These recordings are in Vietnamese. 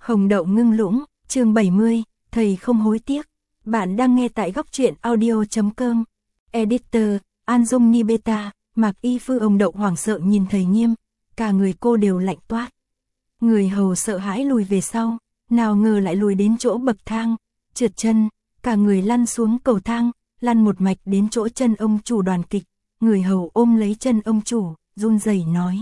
Hồng Đậu ngưng lũng, chương 70, thầy không hối tiếc. Bạn đang nghe tại góc truyện audio.com. Editor, An Dung Nibeta, Mạc Y Phu. Hồng Đậu hoảng sợ nhìn thầy Nghiêm, cả người cô đều lạnh toát. Người hầu sợ hãi lùi về sau, nào ngờ lại lùi đến chỗ bậc thang, trượt chân, cả người lăn xuống cầu thang, lăn một mạch đến chỗ chân ông chủ Đoàn Kịch. Người hầu ôm lấy chân ông chủ, run rẩy nói: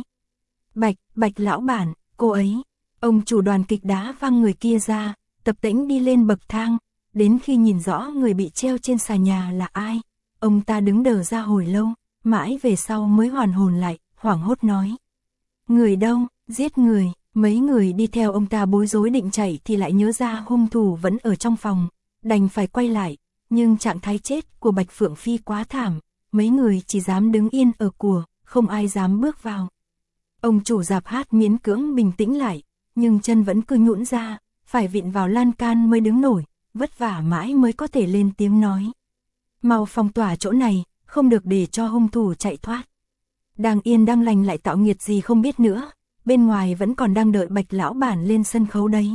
Bạch lão bản, cô ấy. Ông chủ Đoàn Kịch đá văng người kia ra, tập tễnh đi lên bậc thang, đến khi nhìn rõ người bị treo trên xà nhà là ai, ông ta đứng đờ ra hồi lâu, mãi về sau mới hoàn hồn lại, hoảng hốt nói: Người đâu, giết người. Mấy người đi theo ông ta bối rối định chạy thì lại nhớ ra hung thủ vẫn ở trong phòng, đành phải quay lại, nhưng trạng thái chết của Bạch Phượng Phi quá thảm, mấy người chỉ dám đứng yên ở cửa, không ai dám bước vào. Ông chủ rạp hát miễn cưỡng bình tĩnh lại, nhưng chân vẫn cứ nhũn ra, phải vịn vào lan can mới đứng nổi, vất vả mãi mới có thể lên tiếng nói: Mau phong tỏa chỗ này, không được để cho hung thủ chạy thoát. Đang yên đang lành lại tạo nghiệt gì không biết nữa, bên ngoài vẫn còn đang đợi Bạch lão bản lên sân khấu đấy.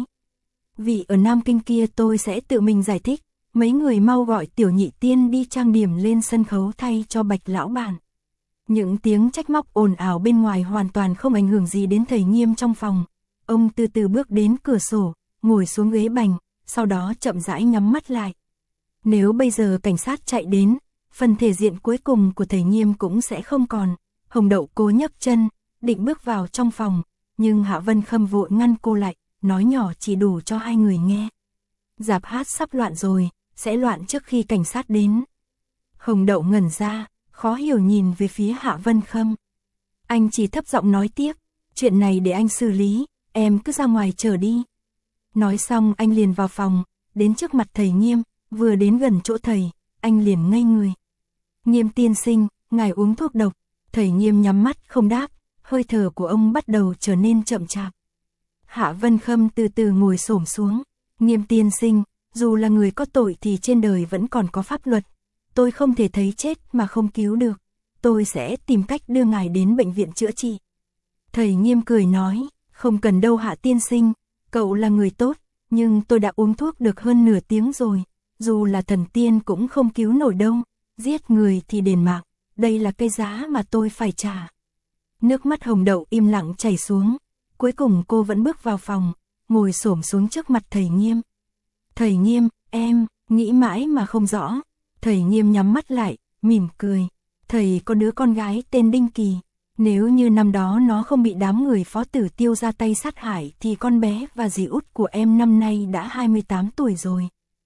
Vì ở Nam Kinh kia tôi sẽ tự mình giải thích, mấy người mau gọi Tiểu Nhị Tiên đi trang điểm lên sân khấu thay cho Bạch lão bản. Những tiếng trách móc ồn ào bên ngoài hoàn toàn không ảnh hưởng gì đến thầy Nghiêm trong phòng. Ông từ từ bước đến cửa sổ, ngồi xuống ghế bành, sau đó chậm rãi nhắm mắt lại. Nếu bây giờ cảnh sát chạy đến, phần thể diện cuối cùng của thầy Nghiêm cũng sẽ không còn. Hồng Đậu cố nhấc chân, định bước vào trong phòng, nhưng Hạ Vân Khâm vội ngăn cô lại, nói nhỏ chỉ đủ cho hai người nghe: Rạp hát sắp loạn rồi, sẽ loạn trước khi cảnh sát đến. Hồng Đậu ngẩn ra, khó hiểu nhìn về phía Hạ Vân Khâm. Anh chỉ thấp giọng nói tiếp: Chuyện này để anh xử lý, em cứ ra ngoài chờ đi. Nói xong anh liền vào phòng, đến trước mặt thầy Nghiêm, vừa đến gần chỗ thầy, anh liền ngây người. Nghiêm tiên sinh, ngài uống thuốc độc. Thầy Nghiêm nhắm mắt không đáp, hơi thở của ông bắt đầu trở nên chậm chạp. Hạ Vân Khâm từ từ ngồi xổm xuống. Nghiêm tiên sinh, dù là người có tội thì trên đời vẫn còn có pháp luật. Tôi không thể thấy chết mà không cứu được. Tôi sẽ tìm cách đưa ngài đến bệnh viện chữa trị. Thầy Nghiêm cười nói: Không cần đâu Hạ tiên sinh, cậu là người tốt, nhưng tôi đã uống thuốc được hơn nửa tiếng rồi. Dù là thần tiên cũng không cứu nổi đâu. Giết người thì đền mạng, đây là cái giá mà tôi phải trả. Nước mắt Hồng Đậu im lặng chảy xuống. Cuối cùng cô vẫn bước vào phòng, ngồi xổm xuống trước mặt thầy Nghiêm. Thầy Nghiêm, em, nghĩ mãi mà không rõ. Thầy Nghiêm nhắm mắt lại, mỉm cười. Thầy có đứa con gái tên Đinh Kỳ. Nếu như năm đó nó không bị đám người Phó Tử Tiêu ra tay sát hại thì con bé và dì út của em năm nay đã 28 tuổi rồi.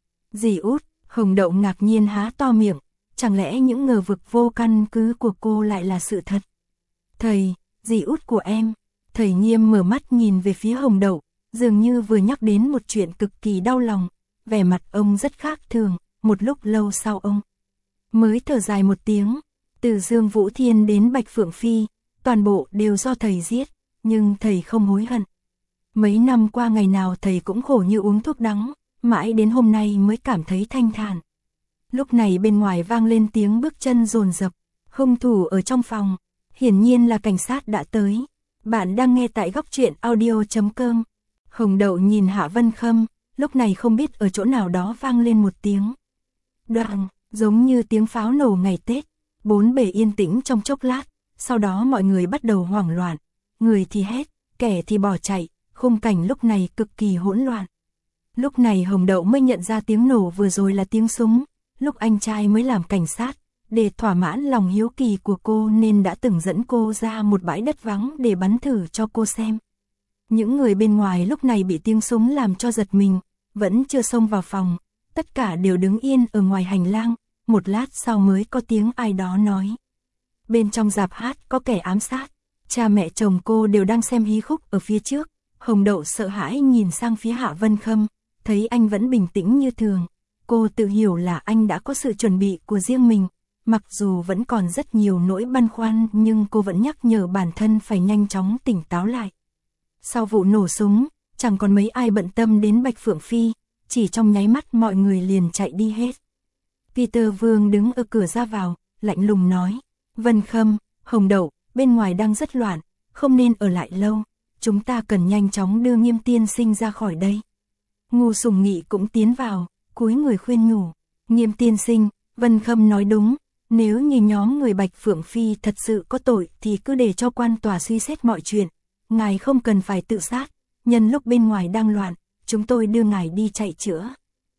Dì út? Hồng Đậu ngạc nhiên há to miệng. Chẳng lẽ những ngờ vực vô căn cứ của cô lại là sự thật? Thầy, dì út của em. Thầy Nghiêm mở mắt nhìn về phía Hồng Đậu, dường như vừa nhắc đến một chuyện cực kỳ đau lòng. Vẻ mặt ông rất khác thường, một lúc lâu sau ông mới thở dài một tiếng. Từ Dương Vũ Thiên đến Bạch Phượng Phi, toàn bộ đều do thầy giết, nhưng thầy không hối hận. Mấy năm qua ngày nào thầy cũng khổ như uống thuốc đắng, mãi đến hôm nay mới cảm thấy thanh thản. Lúc này bên ngoài vang lên tiếng bước chân dồn dập, hung thủ ở trong phòng, hiển nhiên là cảnh sát đã tới. Bạn đang nghe tại góc truyện audio.com. Hồng Đậu nhìn Hạ Vân Khâm, lúc này không biết ở chỗ nào đó vang lên một tiếng đoàng, giống như tiếng pháo nổ ngày Tết. Bốn bề yên tĩnh trong chốc lát, sau đó mọi người bắt đầu hoảng loạn, người thì hét, kẻ thì bỏ chạy, khung cảnh lúc này cực kỳ hỗn loạn. Lúc này Hồng Đậu mới nhận ra tiếng nổ vừa rồi là tiếng súng. Lúc anh trai mới làm cảnh sát, để thỏa mãn lòng hiếu kỳ của cô nên đã từng dẫn cô ra một bãi đất vắng để bắn thử cho cô xem. Những người bên ngoài lúc này bị tiếng súng làm cho giật mình, vẫn chưa xông vào phòng, tất cả đều đứng yên ở ngoài hành lang. Một lát sau mới có tiếng ai đó nói: Bên trong rạp hát có kẻ ám sát. Cha mẹ chồng cô đều đang xem hí khúc ở phía trước. Hồng Đậu sợ hãi nhìn sang phía Hạ Vân Khâm, thấy anh vẫn bình tĩnh như thường. Cô tự hiểu là anh đã có sự chuẩn bị của riêng mình. Mặc dù vẫn còn rất nhiều nỗi băn khoăn nhưng cô vẫn nhắc nhở bản thân phải nhanh chóng tỉnh táo lại. Sau vụ nổ súng, chẳng còn mấy ai bận tâm đến Bạch Phượng Phi, chỉ trong nháy mắt mọi người liền chạy đi hết. Peter Vương đứng ở cửa ra vào, lạnh lùng nói: Vân Khâm, Hồng Đậu, bên ngoài đang rất loạn, không nên ở lại lâu. chúng ta cần nhanh chóng đưa Nghiêm tiên sinh ra khỏi đây. Ngô Sùng Nghị cũng tiến vào, cúi người khuyên nhủ. Nghiêm tiên sinh, Vân Khâm nói đúng, nếu như nhóm người Bạch Phượng Phi thật sự có tội thì cứ để cho quan tòa suy xét mọi chuyện. Ngài không cần phải tự sát, nhân lúc bên ngoài đang loạn, chúng tôi đưa ngài đi chạy chữa.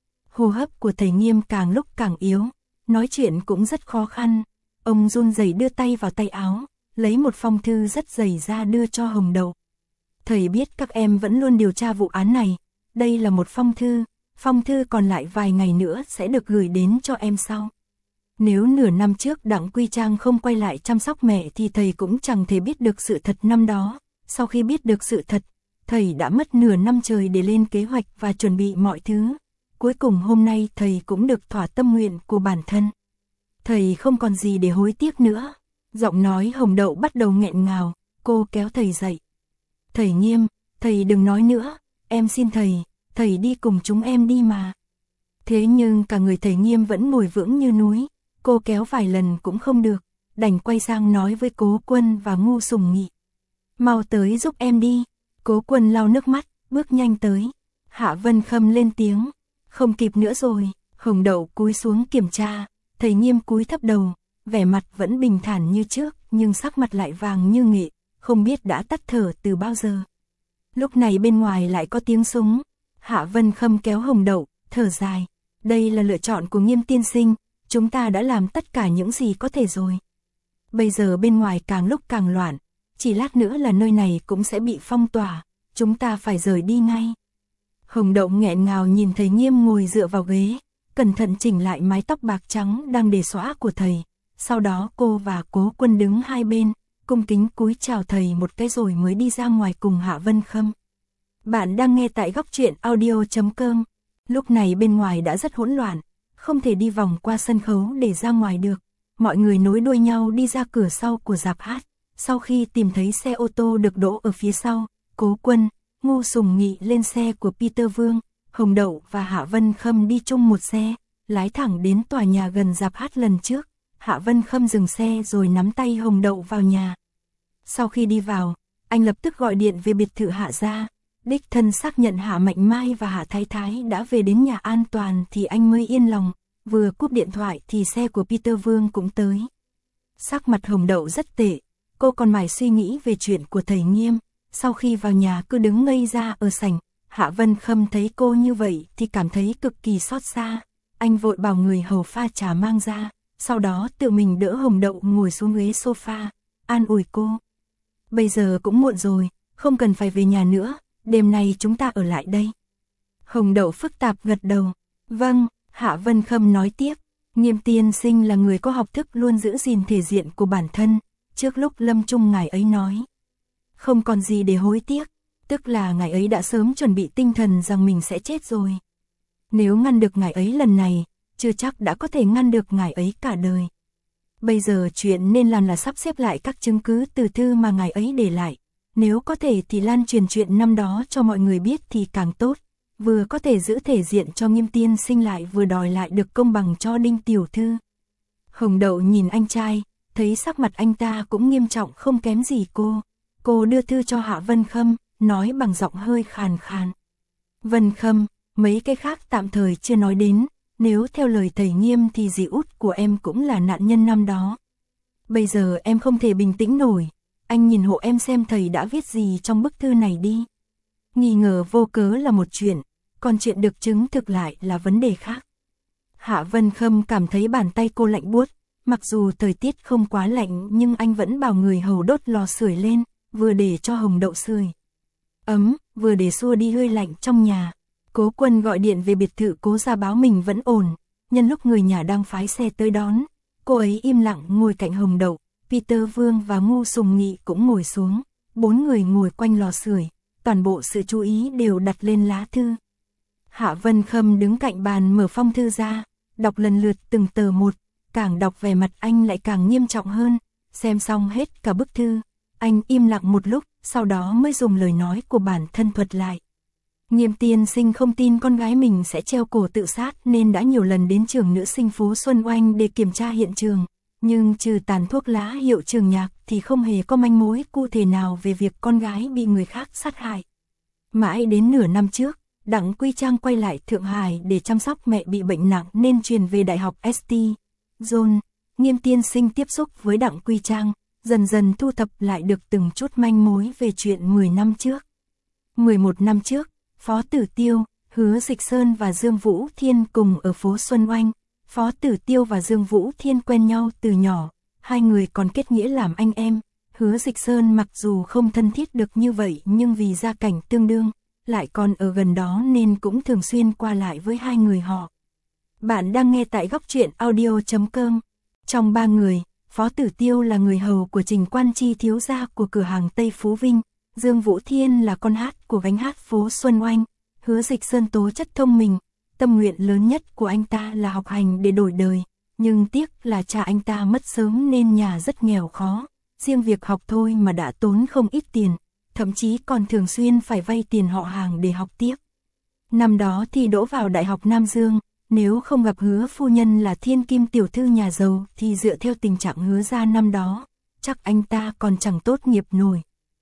Hô hấp của thầy Nghiêm càng lúc càng yếu, nói chuyện cũng rất khó khăn. Ông run rẩy đưa tay vào tay áo, lấy một phong thư rất dày ra đưa cho Hồng Đậu. Thầy biết các em vẫn luôn điều tra vụ án này, đây là một phong thư còn lại vài ngày nữa sẽ được gửi đến cho em sau. Nếu nửa năm trước Đặng Quy Trang không quay lại chăm sóc mẹ thì thầy cũng chẳng thể biết được sự thật năm đó. Sau khi biết được sự thật, thầy đã mất nửa năm trời để lên kế hoạch và chuẩn bị mọi thứ. Cuối cùng hôm nay thầy cũng được thỏa tâm nguyện của bản thân. Thầy không còn gì để hối tiếc nữa. Giọng nói Hồng Đậu bắt đầu nghẹn ngào, cô kéo thầy dậy. Thầy Nghiêm, thầy đừng nói nữa, em xin thầy đi cùng chúng em đi mà. Thế nhưng cả người thầy Nghiêm vẫn ngồi vững như núi, cô kéo vài lần cũng không được, đành quay sang nói với Cố Quân và Ngô Sùng Nghị. Mau tới giúp em đi. Cố Quân lau nước mắt, bước nhanh tới. Hạ Vân Khâm lên tiếng. Không kịp nữa rồi. Hồng Đậu cúi xuống kiểm tra. Thầy Nghiêm cúi thấp đầu, vẻ mặt vẫn bình thản như trước, nhưng sắc mặt lại vàng như nghệ, không biết đã tắt thở từ bao giờ. Lúc này bên ngoài lại có tiếng súng. Hạ Vân Khâm kéo Hồng Đậu, thở dài. Đây là lựa chọn của Nghiêm tiên sinh, chúng ta đã làm tất cả những gì có thể rồi. Bây giờ bên ngoài càng lúc càng loạn, chỉ lát nữa là nơi này cũng sẽ bị phong tỏa, chúng ta phải rời đi ngay. Hồng Đậu nghẹn ngào nhìn thầy Nghiêm ngồi dựa vào ghế, cẩn thận chỉnh lại mái tóc bạc trắng đang để xõa của thầy. Sau đó cô và Cố Quân đứng hai bên, cung kính cúi chào thầy một cái rồi mới đi ra ngoài cùng Hạ Vân Khâm. Bạn đang nghe tại Góc Truyện Audio.com. Lúc này bên ngoài đã rất hỗn loạn, không thể đi vòng qua sân khấu để ra ngoài được. Mọi người nối đuôi nhau đi ra cửa sau của rạp hát. Sau khi tìm thấy xe ô tô được đỗ ở phía sau, Cố Quân, Ngô Sùng Nghị lên xe của Peter Vương, Hồng Đậu và Hạ Vân Khâm đi chung một xe, lái thẳng đến tòa nhà gần rạp hát lần trước. Hạ Vân Khâm dừng xe rồi nắm tay Hồng Đậu vào nhà. Sau khi đi vào, anh lập tức gọi điện về biệt thự Hạ gia, đích thân xác nhận Hạ Mạnh Mai và Hạ Thái Thái đã về đến nhà an toàn thì anh mới yên lòng. Vừa cúp điện thoại thì xe của Peter Vương cũng tới. Sắc mặt Hồng Đậu rất tệ, cô còn mải suy nghĩ về chuyện của thầy Nghiêm. Sau khi vào nhà cứ đứng ngây ra ở sảnh, Hạ Vân Khâm thấy cô như vậy thì cảm thấy cực kỳ xót xa. Anh vội bảo người hầu pha trà mang ra, sau đó tự mình đỡ Hồng Đậu ngồi xuống ghế sofa, an ủi cô. Bây giờ cũng muộn rồi, không cần phải về nhà nữa, đêm nay chúng ta ở lại đây. Hồng Đậu phức tạp gật đầu. Vâng, Hạ Vân Khâm nói tiếp. Nghiêm tiên sinh là người có học thức luôn giữ gìn thể diện của bản thân. Trước lúc lâm chung ngài ấy nói, không còn gì để hối tiếc, tức là ngài ấy đã sớm chuẩn bị tinh thần rằng mình sẽ chết rồi. Nếu ngăn được ngài ấy lần này, chưa chắc đã có thể ngăn được ngài ấy cả đời. Bây giờ chuyện nên làm là sắp xếp lại các chứng cứ từ thư mà ngài ấy để lại. Nếu có thể thì lan truyền chuyện năm đó cho mọi người biết thì càng tốt. Vừa có thể giữ thể diện cho Nghiêm tiên sinh lại vừa đòi lại được công bằng cho Đinh tiểu thư. Hồng Đậu nhìn anh trai, thấy sắc mặt anh ta cũng nghiêm trọng không kém gì cô. Cô đưa thư cho Hạ Vân Khâm, nói bằng giọng hơi khàn khàn. Vân Khâm, mấy cái khác tạm thời chưa nói đến, nếu theo lời thầy Nghiêm thì dì út của em cũng là nạn nhân năm đó. Bây giờ em không thể bình tĩnh nổi, anh nhìn hộ em xem thầy đã viết gì trong bức thư này đi. Nghi ngờ vô cớ là một chuyện, còn chuyện được chứng thực lại là vấn đề khác. Hạ Vân Khâm cảm thấy bàn tay cô lạnh buốt, mặc dù thời tiết không quá lạnh nhưng anh vẫn bảo người hầu đốt lò sưởi lên, vừa để cho Hồng Đậu sưởi ấm, vừa để xua đi hơi lạnh trong nhà. Cố Quân gọi điện về biệt thự Cố gia báo mình vẫn ổn, nhân lúc người nhà đang phái xe tới đón, cô ấy im lặng ngồi cạnh Hồng Đậu, Peter Vương và Ngô Sùng Nghị cũng ngồi xuống, 4 người ngồi quanh lò sưởi, toàn bộ sự chú ý đều đặt lên lá thư. Hạ Vân Khâm đứng cạnh bàn mở phong thư ra, đọc lần lượt từng tờ một, càng đọc vẻ mặt anh lại càng nghiêm trọng hơn. Xem xong hết cả bức thư, anh im lặng một lúc, sau đó mới dùng lời nói của bản thân thuật lại. Nghiêm tiên sinh không tin con gái mình sẽ treo cổ tự sát nên đã nhiều lần đến trường nữ sinh phố Xuân Oanh để kiểm tra hiện trường, nhưng trừ tàn thuốc lá hiệu Trường Nhạc thì không hề có manh mối cụ thể nào về việc con gái bị người khác sát hại. Mãi đến nửa năm trước, Đặng Quy Trang quay lại Thượng Hải để chăm sóc mẹ bị bệnh nặng nên truyền về Đại học St. John. Nghiêm tiên sinh tiếp xúc với Đặng Quy Trang, dần dần thu thập lại được từng chút manh mối về chuyện 10 năm trước. 11 năm trước, Phó Tử Tiêu, Hứa Dịch Sơn và Dương Vũ Thiên cùng ở phố Xuân Oanh. Phó Tử Tiêu và Dương Vũ Thiên quen nhau từ nhỏ, hai người còn kết nghĩa làm anh em. Hứa Dịch Sơn mặc dù không thân thiết được như vậy nhưng vì gia cảnh tương đương, lại còn ở gần đó nên cũng thường xuyên qua lại với hai người họ. Bạn đang nghe tại góc truyện audio.com. Trong ba người, Phó Tử Tiêu là người hầu của Trình Quan Chi thiếu gia của cửa hàng Tây Phú Vinh, Dương Vũ Thiên là con hát của gánh hát phố Xuân Oanh. Hứa Dịch Sơn tố chất thông minh, tâm nguyện lớn nhất của anh ta là học hành để đổi đời, nhưng tiếc là cha anh ta mất sớm nên nhà rất nghèo khó, riêng việc học thôi mà đã tốn không ít tiền, thậm chí còn thường xuyên phải vay tiền họ hàng để học tiếp. Năm đó thì đỗ vào Đại học Nam Dương, nếu không gặp Hứa phu nhân là thiên kim tiểu thư nhà giàu thì dựa theo tình trạng Hứa gia năm đó, chắc anh ta còn chẳng tốt nghiệp nổi.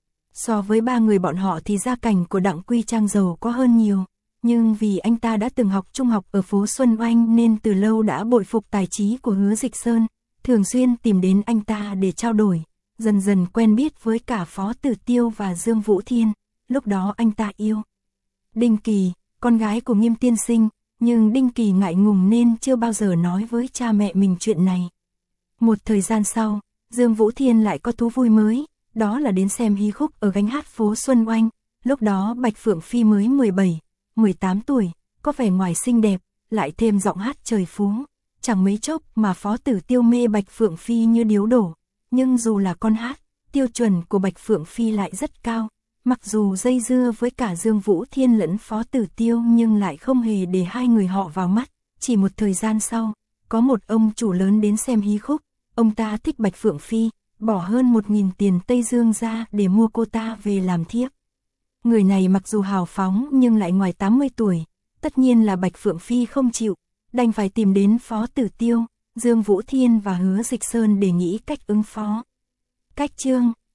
So với ba người bọn họ thì gia cảnh của Đặng Quy Trang giàu có hơn nhiều, nhưng vì anh ta đã từng học trung học ở phố Xuân Oanh nên từ lâu đã bội phục tài trí của Hứa Dịch Sơn, thường xuyên tìm đến anh ta để trao đổi, dần dần quen biết với cả Phó Tử Tiêu và Dương Vũ Thiên, lúc đó anh ta yêu Đinh Kỳ, con gái của Nghiêm tiên sinh, nhưng Đinh Kỳ ngại ngùng nên chưa bao giờ nói với cha mẹ mình chuyện này. Một thời gian sau, Dương Vũ Thiên lại có thú vui mới, đó là đến xem hí khúc ở gánh hát phố Xuân Oanh, lúc đó Bạch Phượng Phi mới 17, 18 tuổi, có vẻ ngoài xinh đẹp, lại thêm giọng hát trời phú, chẳng mấy chốc mà Phó Tử Tiêu mê Bạch Phượng Phi như điếu đổ, nhưng dù là con hát, tiêu chuẩn của Bạch Phượng Phi lại rất cao, mặc dù dây dưa với cả Dương Vũ Thiên lẫn Phó Tử Tiêu nhưng lại không hề để hai người họ vào mắt. Chỉ một thời gian sau, có một ông chủ lớn đến xem hí khúc, ông ta thích Bạch Phượng Phi, bỏ hơn 1.000 tiền Tây Dương ra để mua cô ta về làm thiếp. Người này mặc dù hào phóng nhưng lại ngoài 80 tuổi, tất nhiên là Bạch Phượng Phi không chịu, đành phải tìm đến Phó Tử Tiêu, Dương Vũ Thiên và Hứa Dịch Sơn để nghĩ cách ứng phó. Cách chương